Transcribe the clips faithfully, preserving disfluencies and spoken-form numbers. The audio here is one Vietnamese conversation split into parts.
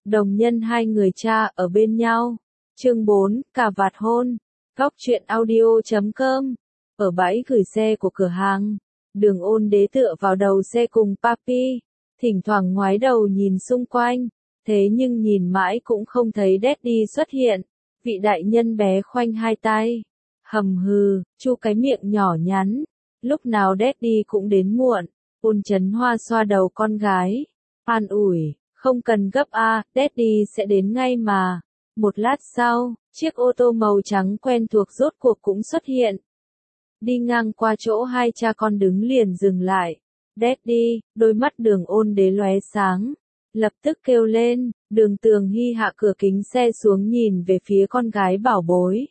Đồng nhân hai người cha ở bên nhau. Chương bốn, cà vạt hôn. Góc truyện audio chấm com. Ở bãi gửi xe của cửa hàng, Đường Ôn Đế tựa vào đầu xe cùng Papi, thỉnh thoảng ngoái đầu nhìn xung quanh, thế nhưng nhìn mãi cũng không thấy Daddy xuất hiện. Vị đại nhân bé khoanh hai tay, hầm hừ, chu cái miệng nhỏ nhắn. Lúc nào Daddy cũng đến muộn. Ôn Chấn Hoa xoa đầu con gái, an ủi, không cần gấp a, Daddy sẽ đến ngay mà. Một lát sau, chiếc ô tô màu trắng quen thuộc rốt cuộc cũng xuất hiện. Đi ngang qua chỗ hai cha con đứng liền dừng lại. Daddy, đôi mắt Đường Ôn Đế lóe sáng, lập tức kêu lên. Đường Tường Hy hạ cửa kính xe xuống nhìn về phía con gái bảo bối.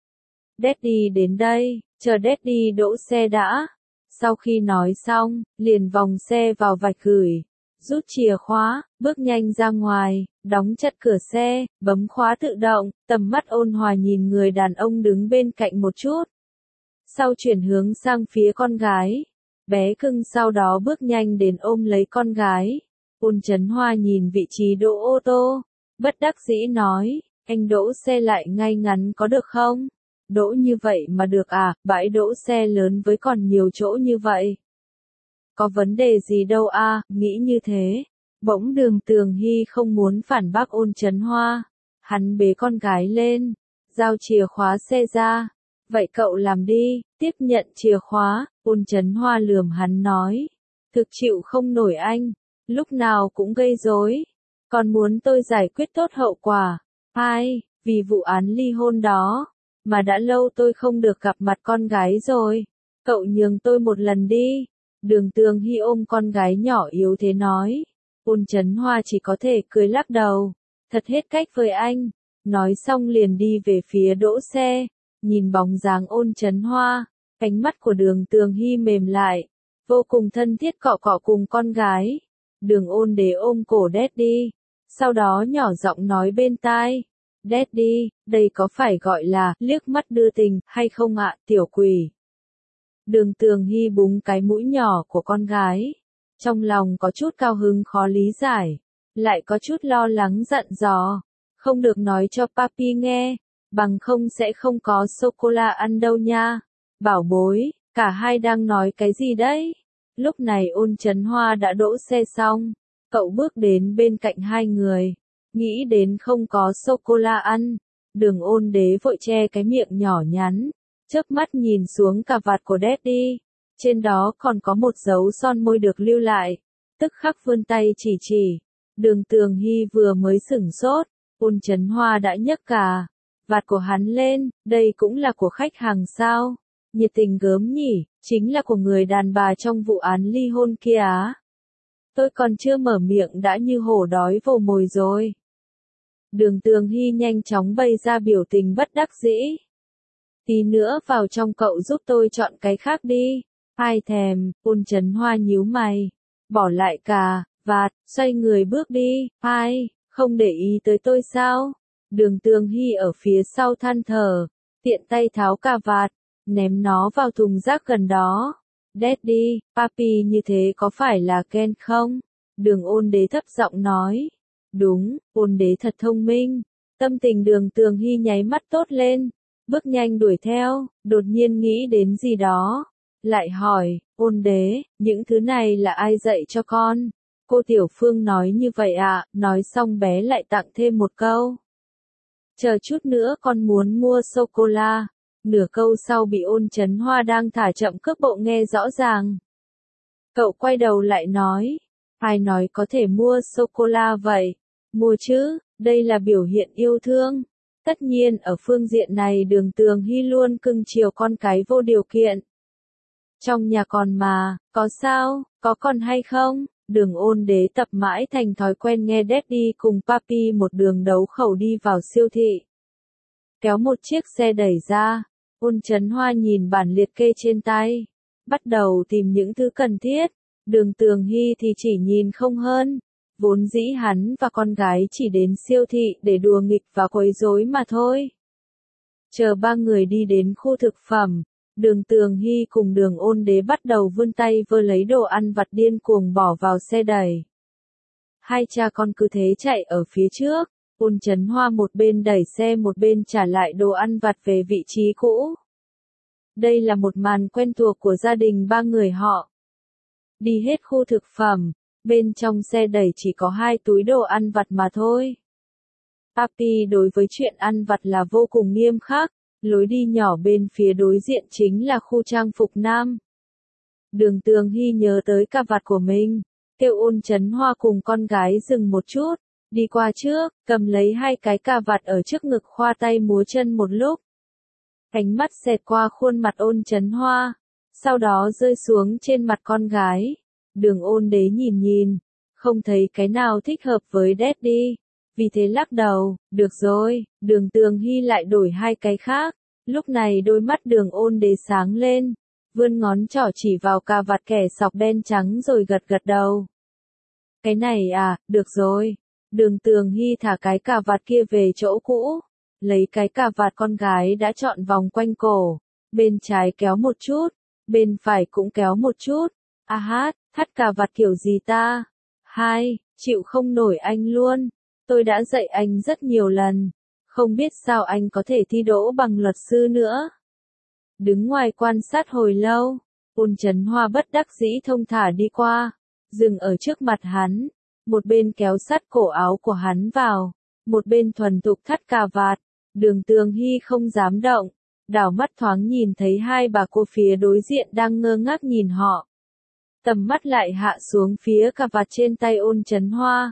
Daddy đến đây, chờ Daddy đỗ xe đã. Sau khi nói xong, liền vòng xe vào vạch gửi, rút chìa khóa, bước nhanh ra ngoài, đóng chặt cửa xe, bấm khóa tự động, tầm mắt ôn hòa nhìn người đàn ông đứng bên cạnh một chút. Sau chuyển hướng sang phía con gái, bé cưng sau đó bước nhanh đến ôm lấy con gái. Ôn Chấn Hoa nhìn vị trí đỗ ô tô, bất đắc dĩ nói, anh đỗ xe lại ngay ngắn có được không? Đỗ như vậy mà được à, bãi đỗ xe lớn với còn nhiều chỗ như vậy. Có vấn đề gì đâu a, à, nghĩ như thế. Bỗng Đường Tường Hy không muốn phản bác Ôn Chấn Hoa. Hắn bế con gái lên, giao chìa khóa xe ra. Vậy cậu làm đi, tiếp nhận chìa khóa. Ôn Chấn Hoa lườm hắn nói. Thực chịu không nổi anh, lúc nào cũng gây rối. Còn muốn tôi giải quyết tốt hậu quả. Ai, vì vụ án ly hôn đó. Mà đã lâu tôi không được gặp mặt con gái rồi. Cậu nhường tôi một lần đi. Đường Tường Hy ôm con gái nhỏ yếu thế nói. Ôn Chấn Hoa chỉ có thể cười lắc đầu. Thật hết cách với anh. Nói xong liền đi về phía đỗ xe. Nhìn bóng dáng Ôn Chấn Hoa, cánh mắt của Đường Tường Hy mềm lại. Vô cùng thân thiết cọ cọ cùng con gái. Đường Ôn Đế ôm cổ Daddy. Sau đó nhỏ giọng nói bên tai. Daddy, đây có phải gọi là liếc mắt đưa tình hay không ạ, tiểu quỷ? Đường Tường Hy búng cái mũi nhỏ của con gái. Trong lòng có chút cao hứng khó lý giải. Lại có chút lo lắng dặn dò. Không được nói cho Papi nghe. Bằng không sẽ không có sô-cô-la ăn đâu nha. Bảo bối, cả hai đang nói cái gì đấy? Lúc này Ôn Chấn Hoa đã đỗ xe xong. Cậu bước đến bên cạnh hai người. Nghĩ đến không có sô-cô-la ăn. Đường Ôn Đế vội che cái miệng nhỏ nhắn. Chớp mắt nhìn xuống cà vạt của Daddy. Trên đó còn có một dấu son môi được lưu lại. Tức khắc vươn tay chỉ chỉ. Đường Tường Hy vừa mới sửng sốt. Ôn Chấn Hoa đã nhấc cà vạt của hắn lên. Đây cũng là của khách hàng sao? Nhiệt tình gớm nhỉ, chính là của người đàn bà trong vụ án ly hôn kia á. Tôi còn chưa mở miệng đã như hổ đói vồ mồi rồi. Đường Tường Hy nhanh chóng bày ra biểu tình bất đắc dĩ. Tí nữa vào trong cậu giúp tôi chọn cái khác đi. Ai thèm, Ôn Chấn Hoa nhíu mày. Bỏ lại cà vạt, xoay người bước đi. Ai, không để ý tới tôi sao? Đường Tường Hy ở phía sau than thở. Tiện tay tháo cà vạt, ném nó vào thùng rác gần đó. Daddy, Papi như thế có phải là Ken không? Đường Ôn Đế thấp giọng nói. Đúng, Ôn Đế thật thông minh. Tâm tình Đường Tường Hy nháy mắt tốt lên. Bước nhanh đuổi theo, đột nhiên nghĩ đến gì đó. Lại hỏi, Ôn Đế, những thứ này là ai dạy cho con? Cô Tiểu Phương nói như vậy ạ, à, nói xong bé lại tặng thêm một câu. Chờ chút nữa con muốn mua sô-cô-la. Nửa câu sau bị Ôn Chấn Hoa đang thả chậm cước bộ nghe rõ ràng. Cậu quay đầu lại nói. Ai nói có thể mua sô-cô-la vậy? Mua chứ, đây là biểu hiện yêu thương. Tất nhiên ở phương diện này Đường Tường Hy luôn cưng chiều con cái vô điều kiện. Trong nhà còn mà, có sao, có còn hay không? Đường Ôn Đế tập mãi thành thói quen nghe Daddy cùng Papi một đường đấu khẩu đi vào siêu thị. Kéo một chiếc xe đẩy ra, Ôn Chấn Hoa nhìn bản liệt kê trên tay. Bắt đầu tìm những thứ cần thiết. Đường Tường Hy thì chỉ nhìn không hơn. Vốn dĩ hắn và con gái chỉ đến siêu thị để đùa nghịch và quấy rối mà thôi. Chờ ba người đi đến khu thực phẩm, Đường Tường Hy cùng Đường Ôn Đế bắt đầu vươn tay vơ lấy đồ ăn vặt điên cuồng bỏ vào xe đẩy. Hai cha con cứ thế chạy ở phía trước, Ôn Chấn Hoa một bên đẩy xe một bên trả lại đồ ăn vặt về vị trí cũ. Đây là một màn quen thuộc của gia đình ba người họ. Đi hết khu thực phẩm, bên trong xe đẩy chỉ có hai túi đồ ăn vặt mà thôi. Papi đối với chuyện ăn vặt là vô cùng nghiêm khắc, lối đi nhỏ bên phía đối diện chính là khu trang phục nam. Đường Tường Hy nhớ tới cà vạt của mình, kêu Ôn Chấn Hoa cùng con gái dừng một chút, đi qua trước, cầm lấy hai cái cà vạt ở trước ngực khoa tay múa chân một lúc. Ánh mắt xẹt qua khuôn mặt Ôn Chấn Hoa, sau đó rơi xuống trên mặt con gái. Đường Ôn Đế nhìn nhìn, không thấy cái nào thích hợp với Daddy, vì thế lắc đầu, được rồi, Đường Tường Hy lại đổi hai cái khác. Lúc này đôi mắt Đường Ôn Đế sáng lên, vươn ngón trỏ chỉ vào cà vạt kẻ sọc đen trắng rồi gật gật đầu. Cái này à, được rồi. Đường Tường Hy thả cái cà vạt kia về chỗ cũ, lấy cái cà vạt con gái đã chọn vòng quanh cổ, bên trái kéo một chút, bên phải cũng kéo một chút. A hát, thắt cà vạt kiểu gì ta? Hai, chịu không nổi anh luôn. Tôi đã dạy anh rất nhiều lần, không biết sao anh có thể thi đỗ bằng luật sư nữa. Đứng ngoài quan sát hồi lâu, Ôn Chấn Hoa bất đắc dĩ thông thả đi qua, dừng ở trước mặt hắn, một bên kéo sát cổ áo của hắn vào, một bên thuần thục thắt cà vạt. Đường Tường Hy không dám động, đảo mắt thoáng nhìn thấy hai bà cô phía đối diện đang ngơ ngác nhìn họ. Tầm mắt lại hạ xuống phía cà vạt trên tay Ôn Chấn Hoa.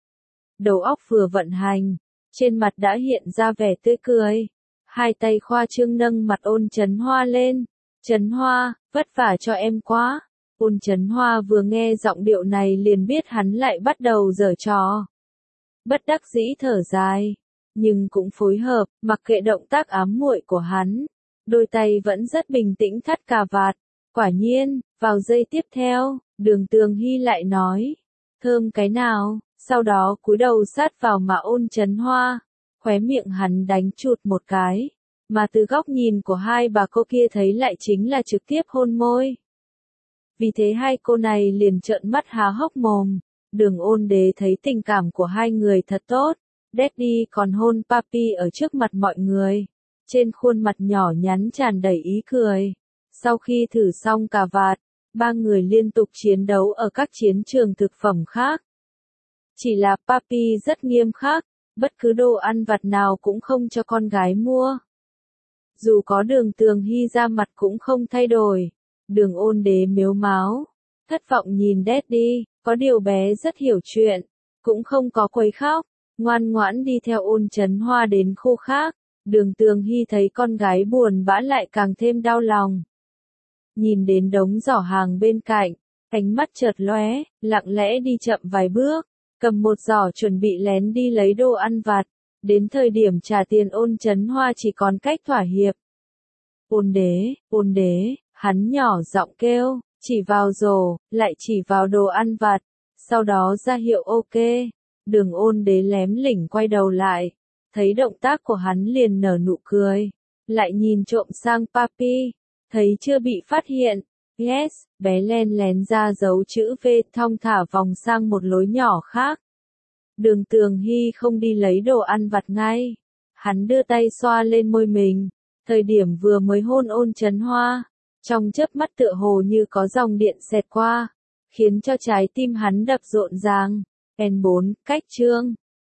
Đầu óc vừa vận hành, trên mặt đã hiện ra vẻ tươi cười. Hai tay khoa trương nâng mặt Ôn Chấn Hoa lên. Chấn Hoa, vất vả cho em quá. Ôn Chấn Hoa vừa nghe giọng điệu này liền biết hắn lại bắt đầu giở trò. Bất đắc dĩ thở dài, nhưng cũng phối hợp, mặc kệ động tác ám muội của hắn. Đôi tay vẫn rất bình tĩnh thắt cà vạt. Quả nhiên, vào giây tiếp theo, Đường Tường Hy lại nói, thơm cái nào, sau đó cúi đầu sát vào mà Ôn Chấn Hoa, khóe miệng hắn đánh chụt một cái, mà từ góc nhìn của hai bà cô kia thấy lại chính là trực tiếp hôn môi. Vì thế hai cô này liền trợn mắt há hốc mồm. Đường Ôn Đế thấy tình cảm của hai người thật tốt, Daddy còn hôn Papi ở trước mặt mọi người, trên khuôn mặt nhỏ nhắn tràn đầy ý cười. Sau khi thử xong cà vạt, ba người liên tục chiến đấu ở các chiến trường thực phẩm khác. Chỉ là Papi rất nghiêm khắc, bất cứ đồ ăn vặt nào cũng không cho con gái mua. Dù có Đường Tường Hy ra mặt cũng không thay đổi. Đường Ôn Đế mếu máo, thất vọng nhìn Daddy, có điều bé rất hiểu chuyện, cũng không có quấy khóc, ngoan ngoãn đi theo Ôn Chấn Hoa đến khu khác. Đường Tường Hy thấy con gái buồn bã lại càng thêm đau lòng. Nhìn đến đống giỏ hàng bên cạnh, ánh mắt chợt lóe, lặng lẽ đi chậm vài bước, cầm một giỏ chuẩn bị lén đi lấy đồ ăn vặt. Đến thời điểm trả tiền Ôn Chấn Hoa chỉ còn cách thỏa hiệp. Ôn Đế, Ôn Đế, hắn nhỏ giọng kêu, chỉ vào rổ, lại chỉ vào đồ ăn vặt, sau đó ra hiệu ok. Đường Ôn Đế lém lỉnh quay đầu lại, thấy động tác của hắn liền nở nụ cười, lại nhìn trộm sang Papi, thấy chưa bị phát hiện. Yes, bé len lén ra dấu chữ V thong thả vòng sang một lối nhỏ khác. Đường Tường Hy không đi lấy đồ ăn vặt ngay, hắn đưa tay xoa lên môi mình, thời điểm vừa mới hôn Ôn Chấn Hoa, trong chớp mắt tựa hồ như có dòng điện xẹt qua, khiến cho trái tim hắn đập rộn ràng. N bốn, cách chương